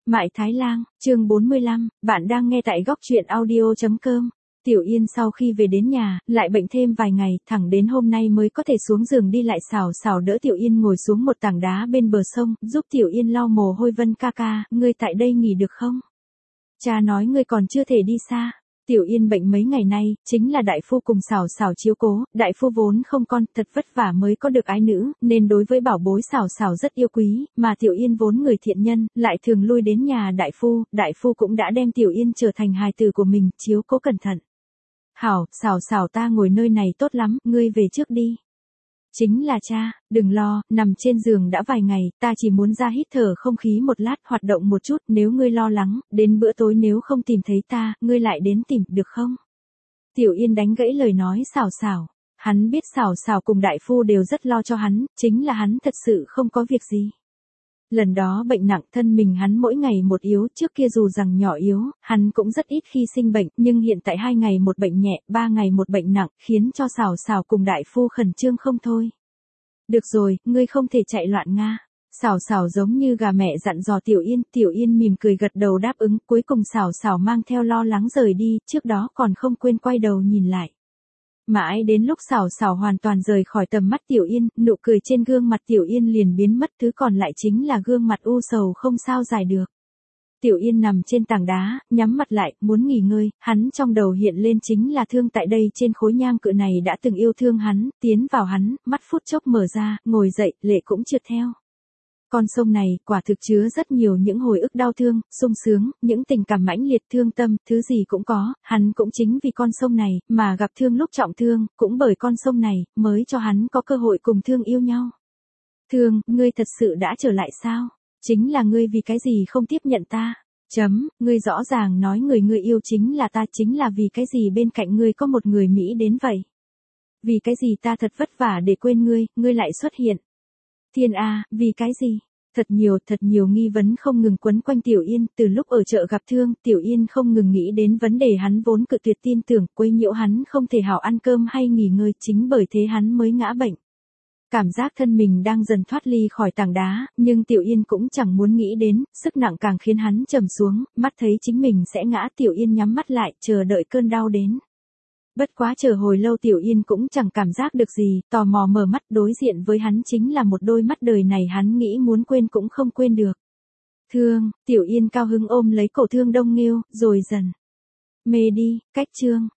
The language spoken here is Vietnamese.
Mại Thái Lang, chương 45, bạn đang nghe tại góc truyện audio.com. Tiểu Yên sau khi về đến nhà, lại bệnh thêm vài ngày, thẳng đến hôm nay mới có thể xuống giường đi lại. Xảo Xảo đỡ Tiểu Yên ngồi xuống một tảng đá bên bờ sông, giúp Tiểu Yên lau mồ hôi. Vân ca ca, ngươi tại đây nghỉ được không? Cha nói ngươi còn chưa thể đi xa. Tiểu Yên bệnh mấy ngày nay, chính là đại phu cùng Xảo Xảo chiếu cố, đại phu vốn không con, thật vất vả mới có được ái nữ, nên đối với bảo bối Xảo Xảo rất yêu quý, mà Tiểu Yên vốn người thiện nhân, lại thường lui đến nhà đại phu cũng đã đem Tiểu Yên trở thành hài tử của mình, chiếu cố cẩn thận. Hảo, Xảo Xảo ta ngồi nơi này tốt lắm, ngươi về trước đi. Chính là cha, đừng lo, nằm trên giường đã vài ngày, ta chỉ muốn ra hít thở không khí một lát, hoạt động một chút. Nếu ngươi lo lắng, đến bữa tối nếu không tìm thấy ta, ngươi lại đến tìm, được không? Tiểu Yên đánh gãy lời nói Xảo Xảo. Hắn biết Xảo Xảo cùng đại phu đều rất lo cho hắn, chính là hắn thật sự không có việc gì. Lần đó bệnh nặng, thân mình hắn mỗi ngày một yếu, trước kia dù rằng nhỏ yếu, hắn cũng rất ít khi sinh bệnh, nhưng hiện tại 2 ngày một bệnh nhẹ, 3 ngày một bệnh nặng, khiến cho Xảo Xảo cùng đại phu khẩn trương không thôi. Được rồi, ngươi không thể chạy loạn nga. Xảo Xảo giống như gà mẹ dặn dò Tiểu Yên mỉm cười gật đầu đáp ứng, cuối cùng Xảo Xảo mang theo lo lắng rời đi, trước đó còn không quên quay đầu nhìn lại. Mãi đến lúc Xảo Xảo hoàn toàn rời khỏi tầm mắt Tiểu Yên, nụ cười trên gương mặt Tiểu Yên liền biến mất, thứ còn lại chính là gương mặt u sầu không sao giải được. Tiểu Yên nằm trên tảng đá, nhắm mặt lại, muốn nghỉ ngơi, hắn trong đầu hiện lên chính là thương tại đây trên khối nham cự này đã từng yêu thương hắn, tiến vào hắn, mắt phút chốc mở ra, ngồi dậy, lệ cũng trượt theo. Con sông này, quả thực chứa rất nhiều những hồi ức đau thương, sung sướng, những tình cảm mãnh liệt, thương tâm, thứ gì cũng có, hắn cũng chính vì con sông này, mà gặp thương lúc trọng thương, cũng bởi con sông này, mới cho hắn có cơ hội cùng thương yêu nhau. Thương, ngươi thật sự đã trở lại sao? Chính là ngươi vì cái gì không tiếp nhận ta? Ngươi rõ ràng nói người ngươi yêu chính là ta, chính là vì cái gì bên cạnh ngươi có một người Mỹ đến vậy? Vì cái gì ta thật vất vả để quên ngươi lại xuất hiện? Thiên A, vì cái gì? Thật nhiều nghi vấn không ngừng quấn quanh Tiểu Yên, từ lúc ở chợ gặp thương, Tiểu Yên không ngừng nghĩ đến vấn đề hắn vốn cự tuyệt tin tưởng, quấy nhiễu hắn không thể hảo ăn cơm hay nghỉ ngơi, chính bởi thế hắn mới ngã bệnh. Cảm giác thân mình đang dần thoát ly khỏi tảng đá, nhưng Tiểu Yên cũng chẳng muốn nghĩ đến, sức nặng càng khiến hắn trầm xuống, mắt thấy chính mình sẽ ngã, Tiểu Yên nhắm mắt lại, chờ đợi cơn đau đến. Bất quá chờ hồi lâu Tiểu Yên cũng chẳng cảm giác được gì, tò mò mở mắt, đối diện với hắn chính là một đôi mắt đời này hắn nghĩ muốn quên cũng không quên được. Thương, Tiểu Yên cao hứng ôm lấy cổ Thương Đông Nghêu, rồi dần mê đi. Cách chương